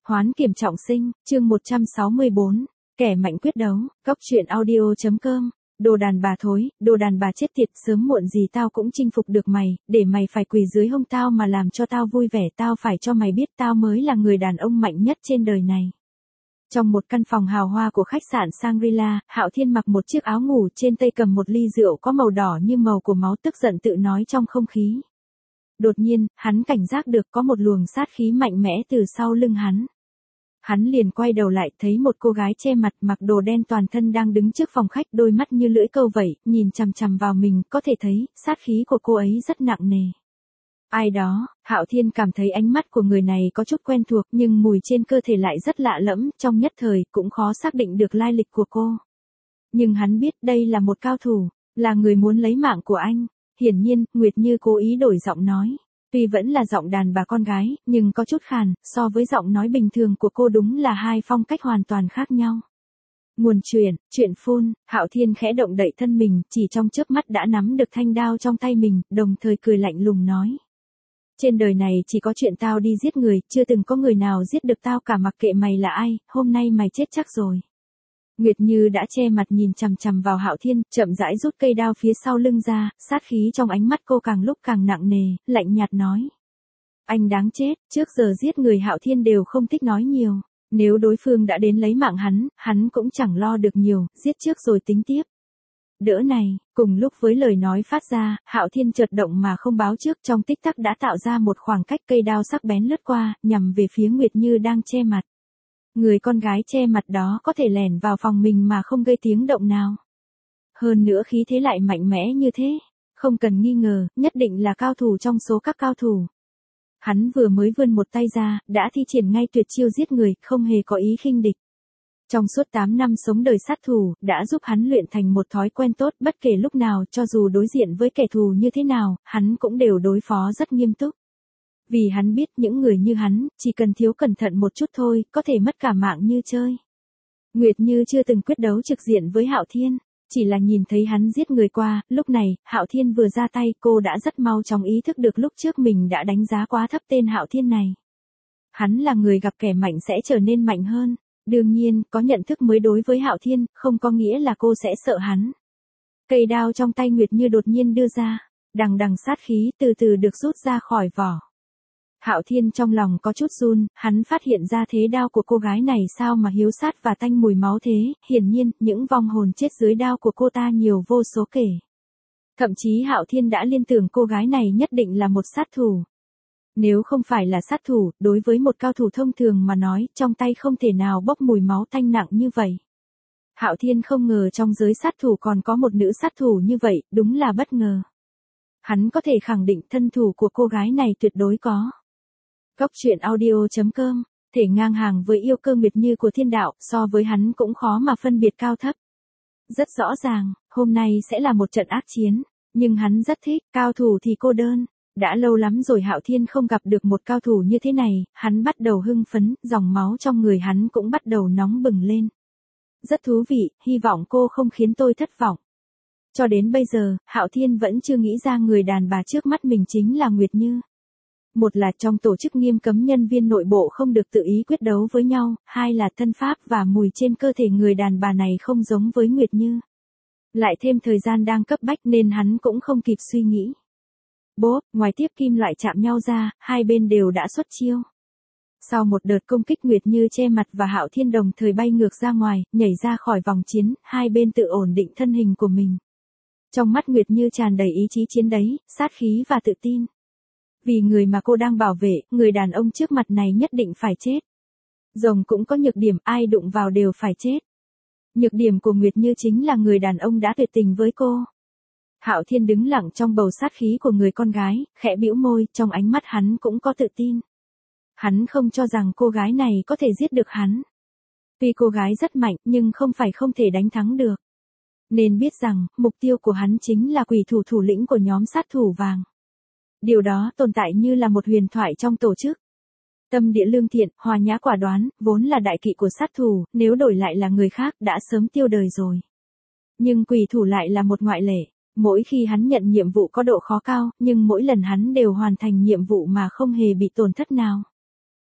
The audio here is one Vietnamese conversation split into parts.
Hoán kiểm trọng sinh, chương 164, kẻ mạnh quyết đấu, Cóc truyện audio.com. Đồ đàn bà thối, đồ đàn bà chết tiệt, sớm muộn gì tao cũng chinh phục được mày, để mày phải quỳ dưới hông tao mà làm cho tao vui vẻ, tao phải cho mày biết tao mới là người đàn ông mạnh nhất trên đời này. Trong một căn phòng hào hoa của khách sạn Shangri-La, Hạo Thiên mặc một chiếc áo ngủ, trên tay cầm một ly rượu có màu đỏ như màu của máu, tức giận tự nói trong không khí. Đột nhiên, hắn cảnh giác được có một luồng sát khí mạnh mẽ từ sau lưng hắn. Hắn liền quay đầu lại, thấy một cô gái che mặt mặc đồ đen toàn thân đang đứng trước phòng khách, đôi mắt như lưỡi câu vậy, nhìn chằm chằm vào mình, có thể thấy, sát khí của cô ấy rất nặng nề. Ai đó, Hạo Thiên cảm thấy ánh mắt của người này có chút quen thuộc, nhưng mùi trên cơ thể lại rất lạ lẫm, trong nhất thời, cũng khó xác định được lai lịch của cô. Nhưng hắn biết đây là một cao thủ, là người muốn lấy mạng của anh. Hiển nhiên, Nguyệt Như cố ý đổi giọng nói. Tuy vẫn là giọng đàn bà con gái, nhưng có chút khàn, so với giọng nói bình thường của cô đúng là hai phong cách hoàn toàn khác nhau. Nguồn chuyện phun, Hạo Thiên khẽ động đậy thân mình, chỉ trong chớp mắt đã nắm được thanh đao trong tay mình, đồng thời cười lạnh lùng nói. Trên đời này chỉ có chuyện tao đi giết người, chưa từng có người nào giết được tao cả, mặc kệ mày là ai, hôm nay mày chết chắc rồi. Nguyệt Như đã che mặt nhìn chằm chằm vào Hạo Thiên, chậm rãi rút cây đao phía sau lưng ra, sát khí trong ánh mắt cô càng lúc càng nặng nề, lạnh nhạt nói. Anh đáng chết, trước giờ giết người Hạo Thiên đều không thích nói nhiều. Nếu đối phương đã đến lấy mạng hắn cũng chẳng lo được nhiều, giết trước rồi tính tiếp. Đỡ này, cùng lúc với lời nói phát ra, Hạo Thiên chợt động mà không báo trước, trong tích tắc đã tạo ra một khoảng cách, cây đao sắc bén lướt qua, nhằm về phía Nguyệt Như đang che mặt. Người con gái che mặt đó có thể lẻn vào phòng mình mà không gây tiếng động nào. Hơn nữa khí thế lại mạnh mẽ như thế, không cần nghi ngờ, nhất định là cao thủ trong số các cao thủ. Hắn vừa mới vươn một tay ra, đã thi triển ngay tuyệt chiêu giết người, không hề có ý khinh địch. Trong suốt 8 năm sống đời sát thủ, đã giúp hắn luyện thành một thói quen tốt, bất kể lúc nào, cho dù đối diện với kẻ thù như thế nào, hắn cũng đều đối phó rất nghiêm túc. Vì hắn biết những người như hắn, chỉ cần thiếu cẩn thận một chút thôi, có thể mất cả mạng như chơi. Nguyệt Như chưa từng quyết đấu trực diện với Hạo Thiên, chỉ là nhìn thấy hắn giết người qua, lúc này, Hạo Thiên vừa ra tay, cô đã rất mau chóng ý thức được lúc trước mình đã đánh giá quá thấp tên Hạo Thiên này. Hắn là người gặp kẻ mạnh sẽ trở nên mạnh hơn, đương nhiên, có nhận thức mới đối với Hạo Thiên, không có nghĩa là cô sẽ sợ hắn. Cây đao trong tay Nguyệt Như đột nhiên đưa ra, đằng đằng sát khí từ từ được rút ra khỏi vỏ. Hạo Thiên trong lòng có chút run, hắn phát hiện ra thế đao của cô gái này sao mà hiếu sát và tanh mùi máu thế, hiển nhiên, những vong hồn chết dưới đao của cô ta nhiều vô số kể. Thậm chí Hạo Thiên đã liên tưởng cô gái này nhất định là một sát thủ. Nếu không phải là sát thủ, đối với một cao thủ thông thường mà nói, trong tay không thể nào bốc mùi máu tanh nặng như vậy. Hạo Thiên không ngờ trong giới sát thủ còn có một nữ sát thủ như vậy, đúng là bất ngờ. Hắn có thể khẳng định thân thủ của cô gái này tuyệt đối có. Cóc truyện audio.com, thể ngang hàng với yêu cơ Nguyệt Như của thiên đạo, so với hắn cũng khó mà phân biệt cao thấp. Rất rõ ràng, hôm nay sẽ là một trận ác chiến, nhưng hắn rất thích, cao thủ thì cô đơn. Đã lâu lắm rồi Hạo Thiên không gặp được một cao thủ như thế này, hắn bắt đầu hưng phấn, dòng máu trong người hắn cũng bắt đầu nóng bừng lên. Rất thú vị, hy vọng cô không khiến tôi thất vọng. Cho đến bây giờ, Hạo Thiên vẫn chưa nghĩ ra người đàn bà trước mắt mình chính là Nguyệt Như. Một là trong tổ chức nghiêm cấm nhân viên nội bộ không được tự ý quyết đấu với nhau, hai là thân pháp và mùi trên cơ thể người đàn bà này không giống với Nguyệt Như. Lại thêm thời gian đang cấp bách nên hắn cũng không kịp suy nghĩ. Bốp, ngoài tiếp kim loại chạm nhau ra, hai bên đều đã xuất chiêu. Sau một đợt công kích, Nguyệt Như che mặt và Hạo Thiên đồng thời bay ngược ra ngoài, nhảy ra khỏi vòng chiến, hai bên tự ổn định thân hình của mình. Trong mắt Nguyệt Như tràn đầy ý chí chiến đấu, sát khí và tự tin. Vì người mà cô đang bảo vệ, người đàn ông trước mặt này nhất định phải chết. Rồng cũng có nhược điểm, ai đụng vào đều phải chết. Nhược điểm của Nguyệt Như chính là người đàn ông đã tuyệt tình với cô. Hạo Thiên đứng lặng trong bầu sát khí của người con gái, khẽ bĩu môi, trong ánh mắt hắn cũng có tự tin. Hắn không cho rằng cô gái này có thể giết được hắn. Tuy cô gái rất mạnh, nhưng không phải không thể đánh thắng được. Nên biết rằng, mục tiêu của hắn chính là quỷ thủ thủ lĩnh của nhóm sát thủ vàng. Điều đó tồn tại như là một huyền thoại trong tổ chức. Tâm địa lương thiện, hòa nhã quả đoán, vốn là đại kỵ của sát thủ, nếu đổi lại là người khác đã sớm tiêu đời rồi. Nhưng quỷ thủ lại là một ngoại lệ. Mỗi khi hắn nhận nhiệm vụ có độ khó cao, nhưng mỗi lần hắn đều hoàn thành nhiệm vụ mà không hề bị tổn thất nào.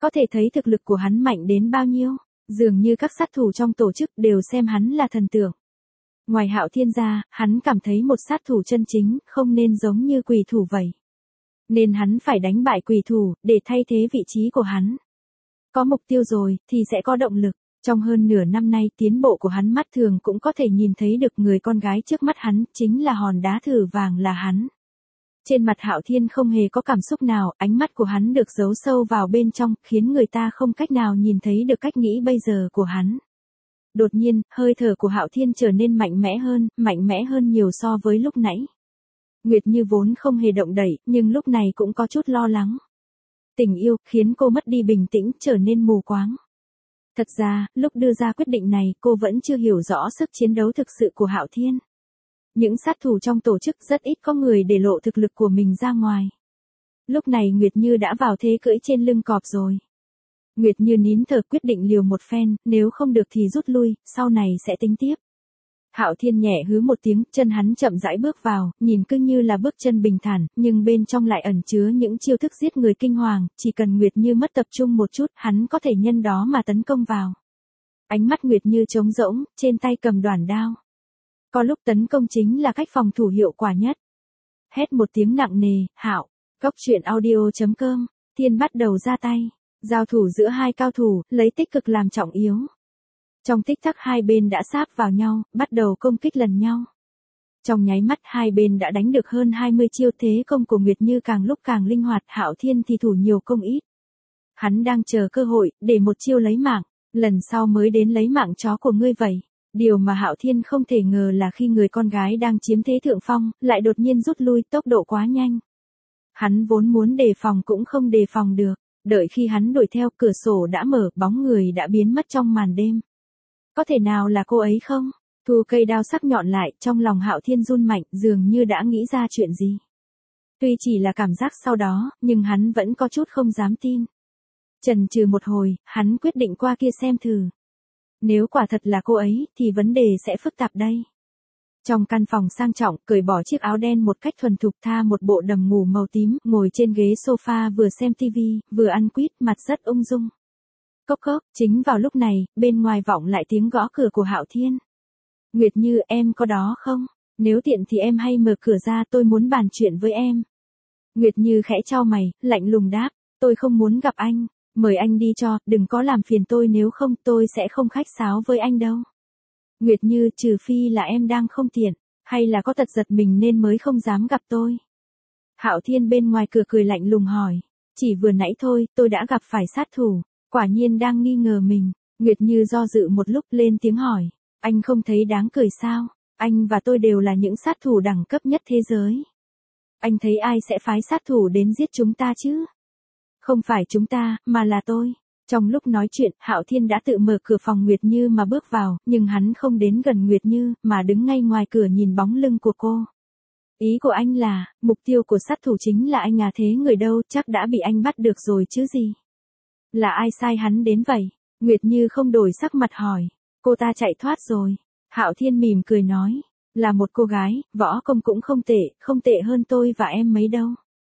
Có thể thấy thực lực của hắn mạnh đến bao nhiêu. Dường như các sát thủ trong tổ chức đều xem hắn là thần tượng. Ngoài Hạo Thiên ra, hắn cảm thấy một sát thủ chân chính không nên giống như quỷ thủ vậy. Nên hắn phải đánh bại quỷ thủ, để thay thế vị trí của hắn. Có mục tiêu rồi, thì sẽ có động lực. Trong hơn nửa năm nay tiến bộ của hắn mắt thường cũng có thể nhìn thấy được người con gái trước mắt hắn, chính là hòn đá thử vàng là hắn. Trên mặt Hạo Thiên không hề có cảm xúc nào, ánh mắt của hắn được giấu sâu vào bên trong, khiến người ta không cách nào nhìn thấy được cách nghĩ bây giờ của hắn. Đột nhiên, hơi thở của Hạo Thiên trở nên mạnh mẽ hơn nhiều so với lúc nãy. Nguyệt Như vốn không hề động đậy, nhưng lúc này cũng có chút lo lắng. Tình yêu, khiến cô mất đi bình tĩnh, trở nên mù quáng. Thật ra, lúc đưa ra quyết định này, cô vẫn chưa hiểu rõ sức chiến đấu thực sự của Hạo Thiên. Những sát thủ trong tổ chức rất ít có người để lộ thực lực của mình ra ngoài. Lúc này Nguyệt Như đã vào thế cưỡi trên lưng cọp rồi. Nguyệt Như nín thở quyết định liều một phen, nếu không được thì rút lui, sau này sẽ tính tiếp. Hạo Thiên nhẹ hứ một tiếng, chân hắn chậm rãi bước vào, nhìn cứ như là bước chân bình thản, nhưng bên trong lại ẩn chứa những chiêu thức giết người kinh hoàng, chỉ cần Nguyệt Như mất tập trung một chút, hắn có thể nhân đó mà tấn công vào. Ánh mắt Nguyệt Như trống rỗng, trên tay cầm đoản đao. Có lúc tấn công chính là cách phòng thủ hiệu quả nhất. Hét một tiếng nặng nề, Hạo. Cốc truyện audio.com, Thiên bắt đầu ra tay. Giao thủ giữa hai cao thủ, lấy tích cực làm trọng yếu. Trong tích tắc hai bên đã sáp vào nhau, bắt đầu công kích lần nhau. Trong nháy mắt hai bên đã đánh được hơn 20 chiêu, thế công của Nguyệt Như càng lúc càng linh hoạt, Hạo Thiên thì thủ nhiều công ít. Hắn đang chờ cơ hội, để một chiêu lấy mạng, lần sau mới đến lấy mạng chó của ngươi vậy. Điều mà Hạo Thiên không thể ngờ là khi người con gái đang chiếm thế thượng phong, lại đột nhiên rút lui, tốc độ quá nhanh. Hắn vốn muốn đề phòng cũng không đề phòng được, đợi khi hắn đuổi theo, cửa sổ đã mở, bóng người đã biến mất trong màn đêm. Có thể nào là cô ấy không? Thu cây đao sắc nhọn lại, trong lòng Hạo Thiên run mạnh, dường như đã nghĩ ra chuyện gì. Tuy chỉ là cảm giác sau đó, nhưng hắn vẫn có chút không dám tin. Chần chừ một hồi, hắn quyết định qua kia xem thử. Nếu quả thật là cô ấy, thì vấn đề sẽ phức tạp đây. Trong căn phòng sang trọng, cởi bỏ chiếc áo đen một cách thuần thục, tha một bộ đầm ngủ màu tím, ngồi trên ghế sofa vừa xem tivi, vừa ăn quýt, mặt rất ung dung. Cốc cốc, chính vào lúc này, bên ngoài vọng lại tiếng gõ cửa của Hạo Thiên. Nguyệt Như, em có đó không? Nếu tiện thì em hay mở cửa ra, tôi muốn bàn chuyện với em. Nguyệt Như khẽ chau mày, lạnh lùng đáp, tôi không muốn gặp anh, mời anh đi cho, đừng có làm phiền tôi, nếu không tôi sẽ không khách sáo với anh đâu. Nguyệt Như, trừ phi là em đang không tiện, hay là có tật giật mình nên mới không dám gặp tôi. Hạo Thiên bên ngoài cửa cười lạnh lùng hỏi, chỉ vừa nãy thôi, tôi đã gặp phải sát thủ, quả nhiên đang nghi ngờ mình. Nguyệt Như do dự một lúc, lên tiếng hỏi, anh không thấy đáng cười sao? Anh và tôi đều là những sát thủ đẳng cấp nhất thế giới. Anh thấy ai sẽ phái sát thủ đến giết chúng ta chứ? Không phải chúng ta, mà là tôi. Trong lúc nói chuyện, Hạo Thiên đã tự mở cửa phòng Nguyệt Như mà bước vào, nhưng hắn không đến gần Nguyệt Như, mà đứng ngay ngoài cửa nhìn bóng lưng của cô. Ý của anh là, mục tiêu của sát thủ chính là anh à? Thế người đâu, chắc đã bị anh bắt được rồi chứ gì? Là ai sai hắn đến vậy? Nguyệt Như không đổi sắc mặt hỏi. Cô ta chạy thoát rồi. Hạo Thiên mỉm cười nói, là một cô gái, võ công cũng không tệ hơn tôi và em mấy đâu.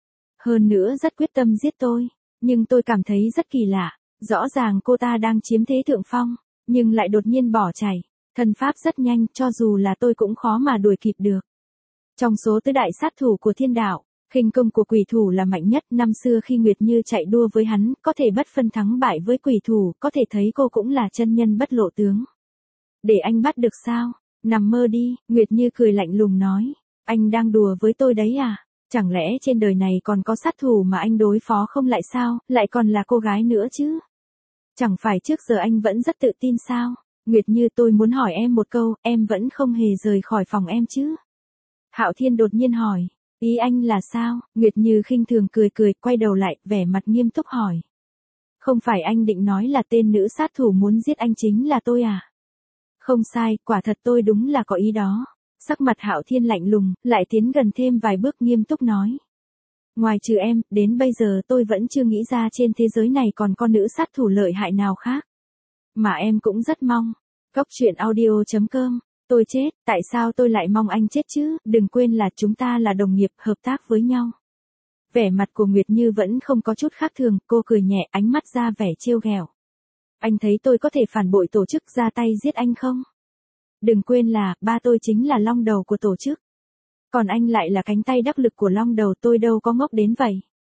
Hơn nữa rất quyết tâm giết tôi, nhưng tôi cảm thấy rất kỳ lạ. Rõ ràng cô ta đang chiếm thế thượng phong, nhưng lại đột nhiên bỏ chạy. Thân pháp rất nhanh, cho dù là tôi cũng khó mà đuổi kịp được. Trong số tứ đại sát thủ của thiên đạo, khinh công của quỷ thủ là mạnh nhất. Năm xưa khi Nguyệt Như chạy đua với hắn, có thể bất phân thắng bại với quỷ thủ, có thể thấy cô cũng là chân nhân bất lộ tướng. Để anh bắt được sao? Nằm mơ đi, Nguyệt Như cười lạnh lùng nói. Anh đang đùa với tôi đấy à? Chẳng lẽ trên đời này còn có sát thủ mà anh đối phó không lại sao, lại còn là cô gái nữa chứ? Chẳng phải trước giờ anh vẫn rất tự tin sao? Nguyệt Như, tôi muốn hỏi em một câu, em vẫn không hề rời khỏi phòng em chứ? Hạo Thiên đột nhiên hỏi, ý anh là sao? Nguyệt Như khinh thường cười, quay đầu lại, vẻ mặt nghiêm túc hỏi. Không phải anh định nói là tên nữ sát thủ muốn giết anh chính là tôi à? Không sai, quả thật tôi đúng là có ý đó. Sắc mặt Hạo Thiên lạnh lùng, lại tiến gần thêm vài bước, nghiêm túc nói. Ngoài trừ em, đến bây giờ tôi vẫn chưa nghĩ ra trên thế giới này còn có nữ sát thủ lợi hại nào khác. Mà em cũng rất mong. Cốc truyện audio.com, tôi chết, tại sao tôi lại mong anh chết chứ? Đừng quên là chúng ta là đồng nghiệp, hợp tác với nhau. Vẻ mặt của Nguyệt Như vẫn không có chút khác thường, cô cười nhẹ, ánh mắt ra vẻ trêu ghẹo. Anh thấy tôi có thể phản bội tổ chức ra tay giết anh không? Đừng quên là, ba tôi chính là long đầu của tổ chức. Còn anh lại là cánh tay đắc lực của long đầu, tôi đâu có ngốc đến vậy.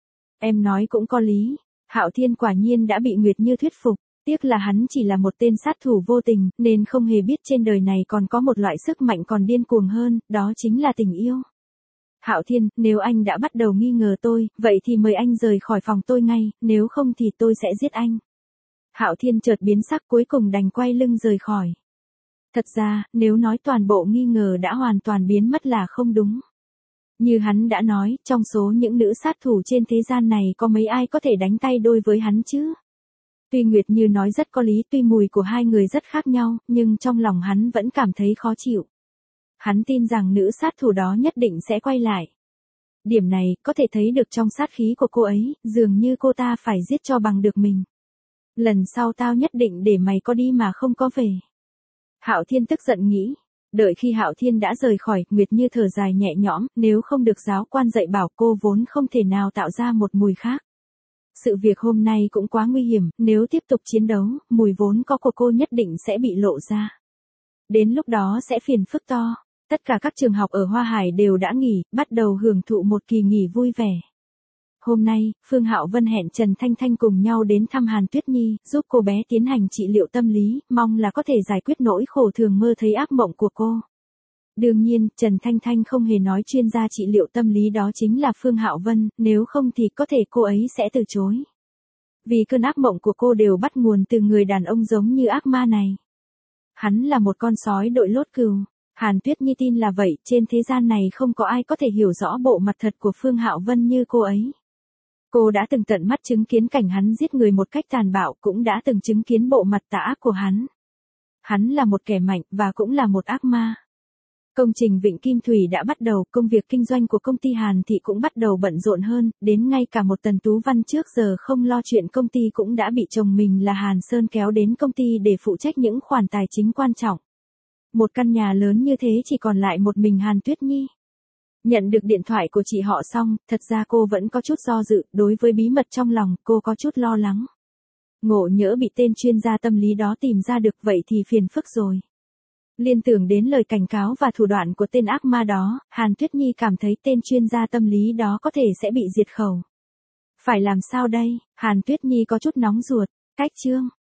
Em nói cũng có lý. Hạo Thiên quả nhiên đã bị Nguyệt Như thuyết phục. Tiếc là hắn chỉ là một tên sát thủ vô tình, nên không hề biết trên đời này còn có một loại sức mạnh còn điên cuồng hơn, đó chính là tình yêu. Hạo Thiên, nếu anh đã bắt đầu nghi ngờ tôi, vậy thì mời anh rời khỏi phòng tôi ngay, nếu không thì tôi sẽ giết anh. Hạo Thiên chợt biến sắc, cuối cùng đành quay lưng rời khỏi. Thật ra, nếu nói toàn bộ nghi ngờ đã hoàn toàn biến mất là không đúng. Như hắn đã nói, trong số những nữ sát thủ trên thế gian này có mấy ai có thể đánh tay đôi với hắn chứ? Tuy Nguyệt Như nói rất có lý, tuy mùi của hai người rất khác nhau, nhưng trong lòng hắn vẫn cảm thấy khó chịu. Hắn tin rằng nữ sát thủ đó nhất định sẽ quay lại. Điểm này, có thể thấy được trong sát khí của cô ấy, dường như cô ta phải giết cho bằng được mình. Lần sau tao nhất định để mày có đi mà không có về. Hạo Thiên tức giận nghĩ. Đợi khi Hạo Thiên đã rời khỏi, Nguyệt Như thở dài nhẹ nhõm, nếu không được giáo quan dạy bảo cô vốn không thể nào tạo ra một mùi khác. Sự việc hôm nay cũng quá nguy hiểm, nếu tiếp tục chiến đấu, mùi vốn có của cô nhất định sẽ bị lộ ra. Đến lúc đó sẽ phiền phức to. Tất cả các trường học ở Hoa Hải đều đã nghỉ, bắt đầu hưởng thụ một kỳ nghỉ vui vẻ. Hôm nay, Phương Hạo Vân hẹn Trần Thanh Thanh cùng nhau đến thăm Hàn Tuyết Nhi, giúp cô bé tiến hành trị liệu tâm lý, mong là có thể giải quyết nỗi khổ thường mơ thấy ác mộng của cô. Đương nhiên, Trần Thanh Thanh không hề nói chuyên gia trị liệu tâm lý đó chính là Phương Hạo Vân, nếu không thì có thể cô ấy sẽ từ chối. Vì cơn ác mộng của cô đều bắt nguồn từ người đàn ông giống như ác ma này. Hắn là một con sói đội lốt cừu. Hàn Tuyết Nhi tin là vậy, trên thế gian này không có ai có thể hiểu rõ bộ mặt thật của Phương Hạo Vân như cô ấy. Cô đã từng tận mắt chứng kiến cảnh hắn giết người một cách tàn bạo, cũng đã từng chứng kiến bộ mặt tà ác của hắn. Hắn là một kẻ mạnh và cũng là một ác ma. Công trình Vịnh Kim Thủy đã bắt đầu, công việc kinh doanh của công ty Hàn Thị cũng bắt đầu bận rộn hơn, đến ngay cả một Tần Tú Văn trước giờ không lo chuyện công ty cũng đã bị chồng mình là Hàn Sơn kéo đến công ty để phụ trách những khoản tài chính quan trọng. Một căn nhà lớn như thế chỉ còn lại một mình Hàn Tuyết Nhi. Nhận được điện thoại của chị họ xong, thật ra cô vẫn có chút do dự, đối với bí mật trong lòng, cô có chút lo lắng. Ngộ nhỡ bị tên chuyên gia tâm lý đó tìm ra được vậy thì phiền phức rồi. Liên tưởng đến lời cảnh cáo và thủ đoạn của tên ác ma đó, Hàn Tuyết Nhi cảm thấy tên chuyên gia tâm lý đó có thể sẽ bị diệt khẩu. Phải làm sao đây? Hàn Tuyết Nhi có chút nóng ruột. Cách chương